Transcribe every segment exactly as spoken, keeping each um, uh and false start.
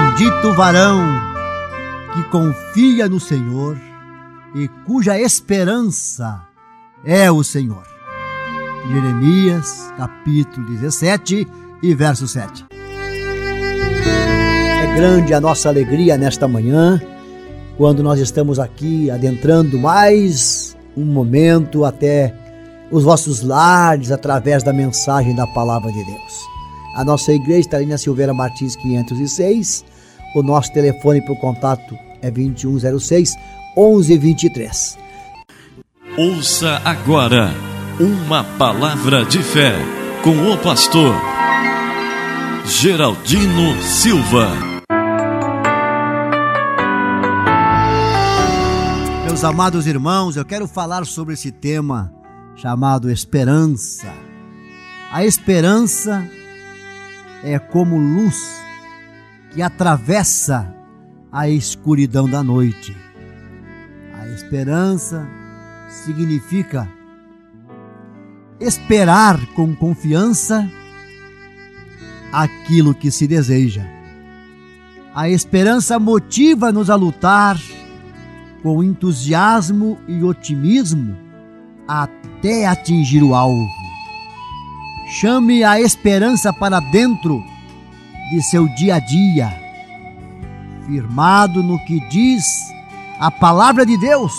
Bendito o varão que confia no Senhor e cuja esperança é o Senhor. Jeremias, capítulo dezessete e verso sete. É grande a nossa alegria nesta manhã, quando nós estamos aqui adentrando mais um momento até os vossos lares através da mensagem da Palavra de Deus. A nossa igreja está ali na Silveira Martins quinhentos e seis. O nosso telefone para o contato é vinte e um zero seis, onze vinte e três. Ouça agora uma palavra de fé com o pastor Geraldino Silva. Meus amados irmãos, eu quero falar sobre esse tema chamado esperança. A esperança é como luz que atravessa a escuridão da noite. A esperança significa esperar com confiança aquilo que se deseja. A esperança motiva-nos a lutar com entusiasmo e otimismo até atingir o alvo. Chame a esperança para dentro de seu dia a dia, firmado no que diz a palavra de Deus,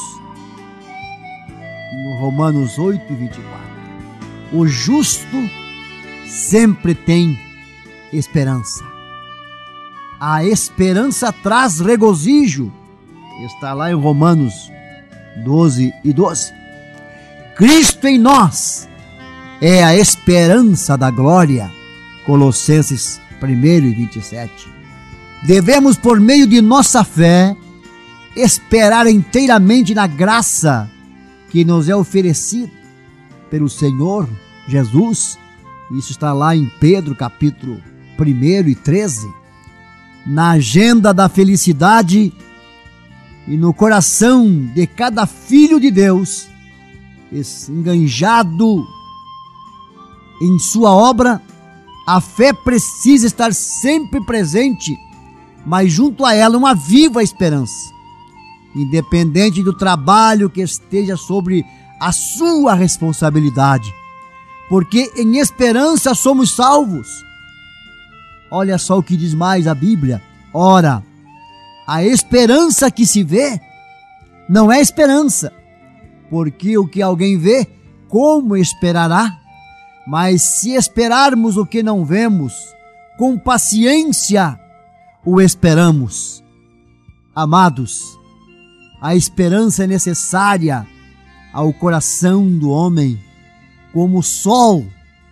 no Romanos oito, vinte e quatro. O justo sempre tem esperança. A esperança traz regozijo, está lá em Romanos doze e doze. Cristo em nós é a esperança da glória, Colossenses um e vinte e sete. Devemos, por meio de nossa fé, esperar inteiramente na graça que nos é oferecida pelo Senhor Jesus. Isso está lá em Pedro, capítulo um e treze. Na agenda da felicidade e no coração de cada filho de Deus, enganjado em sua obra, a fé precisa estar sempre presente, mas junto a ela uma viva esperança, independente do trabalho que esteja sobre a sua responsabilidade, porque em esperança somos salvos. Olha só o que diz mais a Bíblia. Ora, a esperança que se vê não é esperança, porque o que alguém vê, como esperará? Mas se esperarmos o que não vemos, com paciência o esperamos. Amados, a esperança é necessária ao coração do homem, como o sol.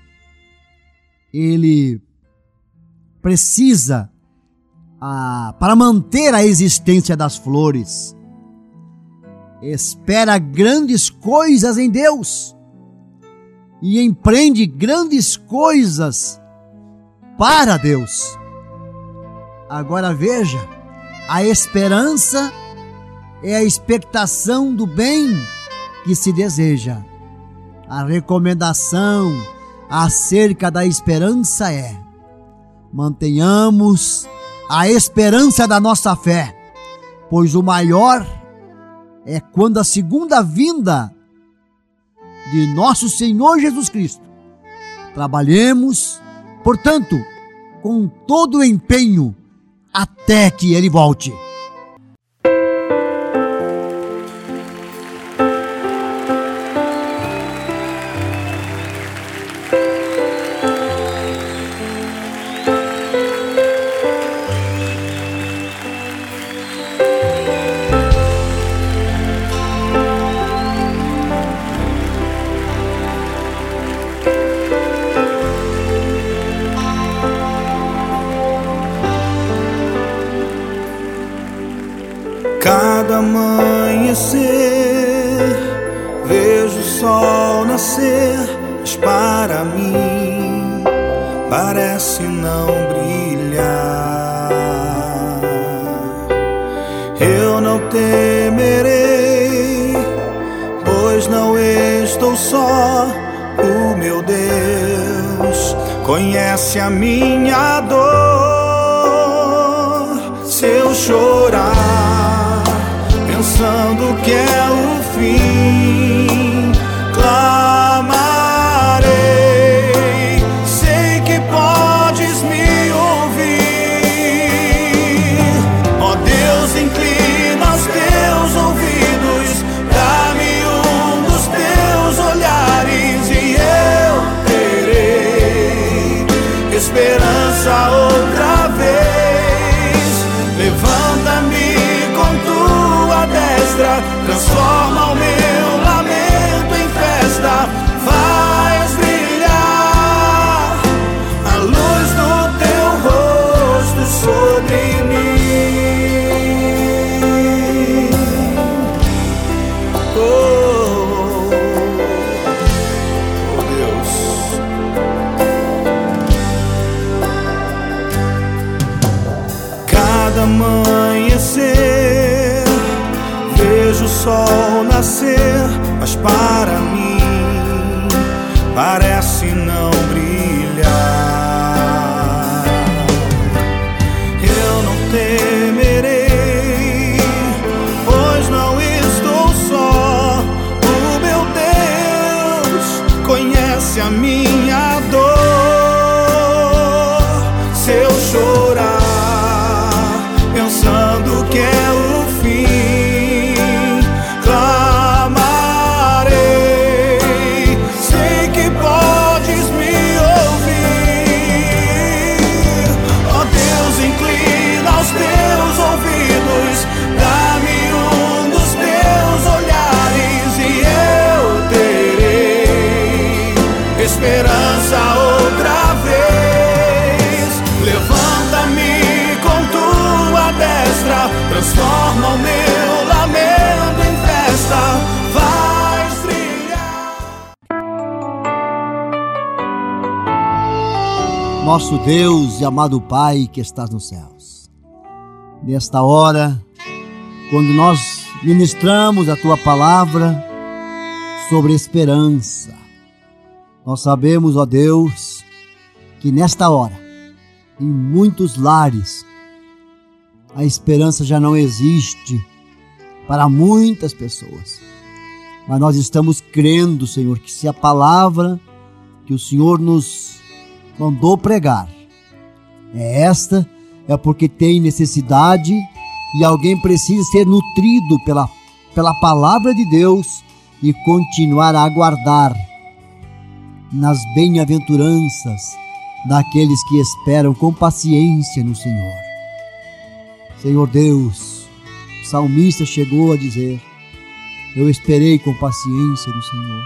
Ele precisa ah, para manter a existência das flores. Espera grandes coisas em Deus e empreende grandes coisas para Deus. Agora veja, a esperança é a expectação do bem que se deseja. A recomendação acerca da esperança é: mantenhamos a esperança da nossa fé, pois o maior é quando a segunda vinda de nosso Senhor Jesus Cristo. Trabalhemos, portanto, com todo o empenho até que Ele volte. Cada amanhecer vejo o sol nascer, mas para mim parece não brilhar. Eu não temerei, pois não estou só. O meu Deus conhece a minha dor. chorar, pensando que é o fim, clamarei, sei que podes me ouvir. Ó Deus, inclina os teus ouvidos, dá-me um dos teus olhares e eu terei esperança outra vez. Levanta-me com tua destra, transforma o meu lamento em festa, faz brilhar a luz do teu rosto sobre mim. Oh, oh Deus. Cada amanhecer vejo o sol nascer, mas para mim parece não brilhar. Eu não temerei, pois não estou só. O meu Deus conhece a minha dor. Se eu chorar pensando que é o fim, clamarei, sei que podes me ouvir. Ó Deus, inclina os teus ouvidos, dá-me um dos teus olhares e eu terei esperança outra vez. Levanta-me com tua destra, transforma o meu lamento em festa, faz brilhar. Nosso Deus e amado Pai que estás nos céus, nesta hora, quando nós ministramos a tua palavra sobre esperança, nós sabemos, ó Deus, que nesta hora, em muitos lares, a esperança já não existe para muitas pessoas. Mas nós estamos crendo, Senhor, que se a palavra que o Senhor nos mandou pregar é esta, é porque tem necessidade e alguém precisa ser nutrido pela, pela palavra de Deus e continuar a aguardar nas bem-aventuranças daqueles que esperam com paciência no Senhor. Senhor Deus, o salmista chegou a dizer: eu esperei com paciência no Senhor.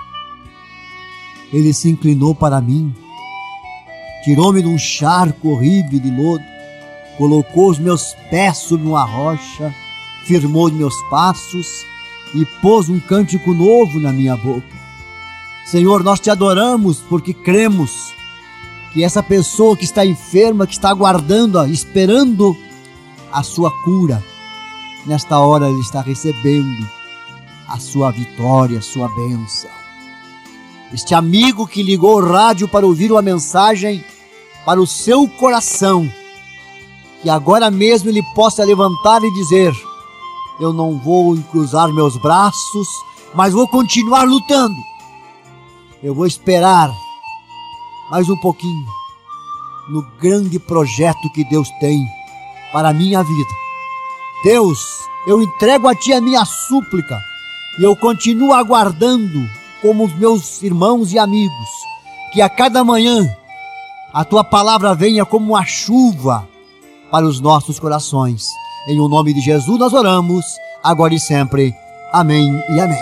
Ele se inclinou para mim, tirou-me de um charco horrível de lodo, colocou os meus pés sobre uma rocha, firmou os meus passos e pôs um cântico novo na minha boca. Senhor, nós te adoramos porque cremos que essa pessoa que está enferma, que está aguardando, esperando a sua cura, nesta hora ele está recebendo a sua vitória, a sua bênção. Este amigo que ligou o rádio para ouvir uma mensagem para o seu coração, que agora mesmo ele possa levantar e dizer: eu não vou cruzar meus braços, mas vou continuar lutando. Eu vou esperar mais um pouquinho no grande projeto que Deus tem para a minha vida. Deus, eu entrego a Ti a minha súplica e eu continuo aguardando, como os meus irmãos e amigos, que a cada manhã a Tua palavra venha como uma chuva para os nossos corações. Em o nome de Jesus nós oramos, agora e sempre. Amém e amém.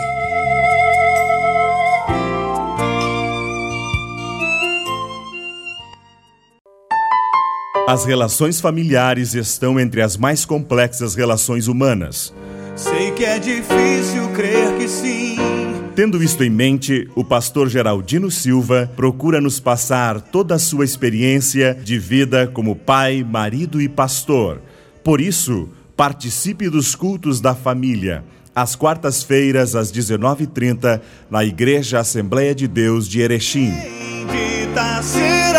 As relações familiares estão entre as mais complexas relações humanas. Sei que é difícil crer que sim. Tendo isto em mente, o pastor Geraldino Silva procura nos passar toda a sua experiência de vida como pai, marido e pastor. Por isso, participe dos cultos da família, às quartas-feiras, às dezenove e trinta, na Igreja Assembleia de Deus de Erechim. Bendita será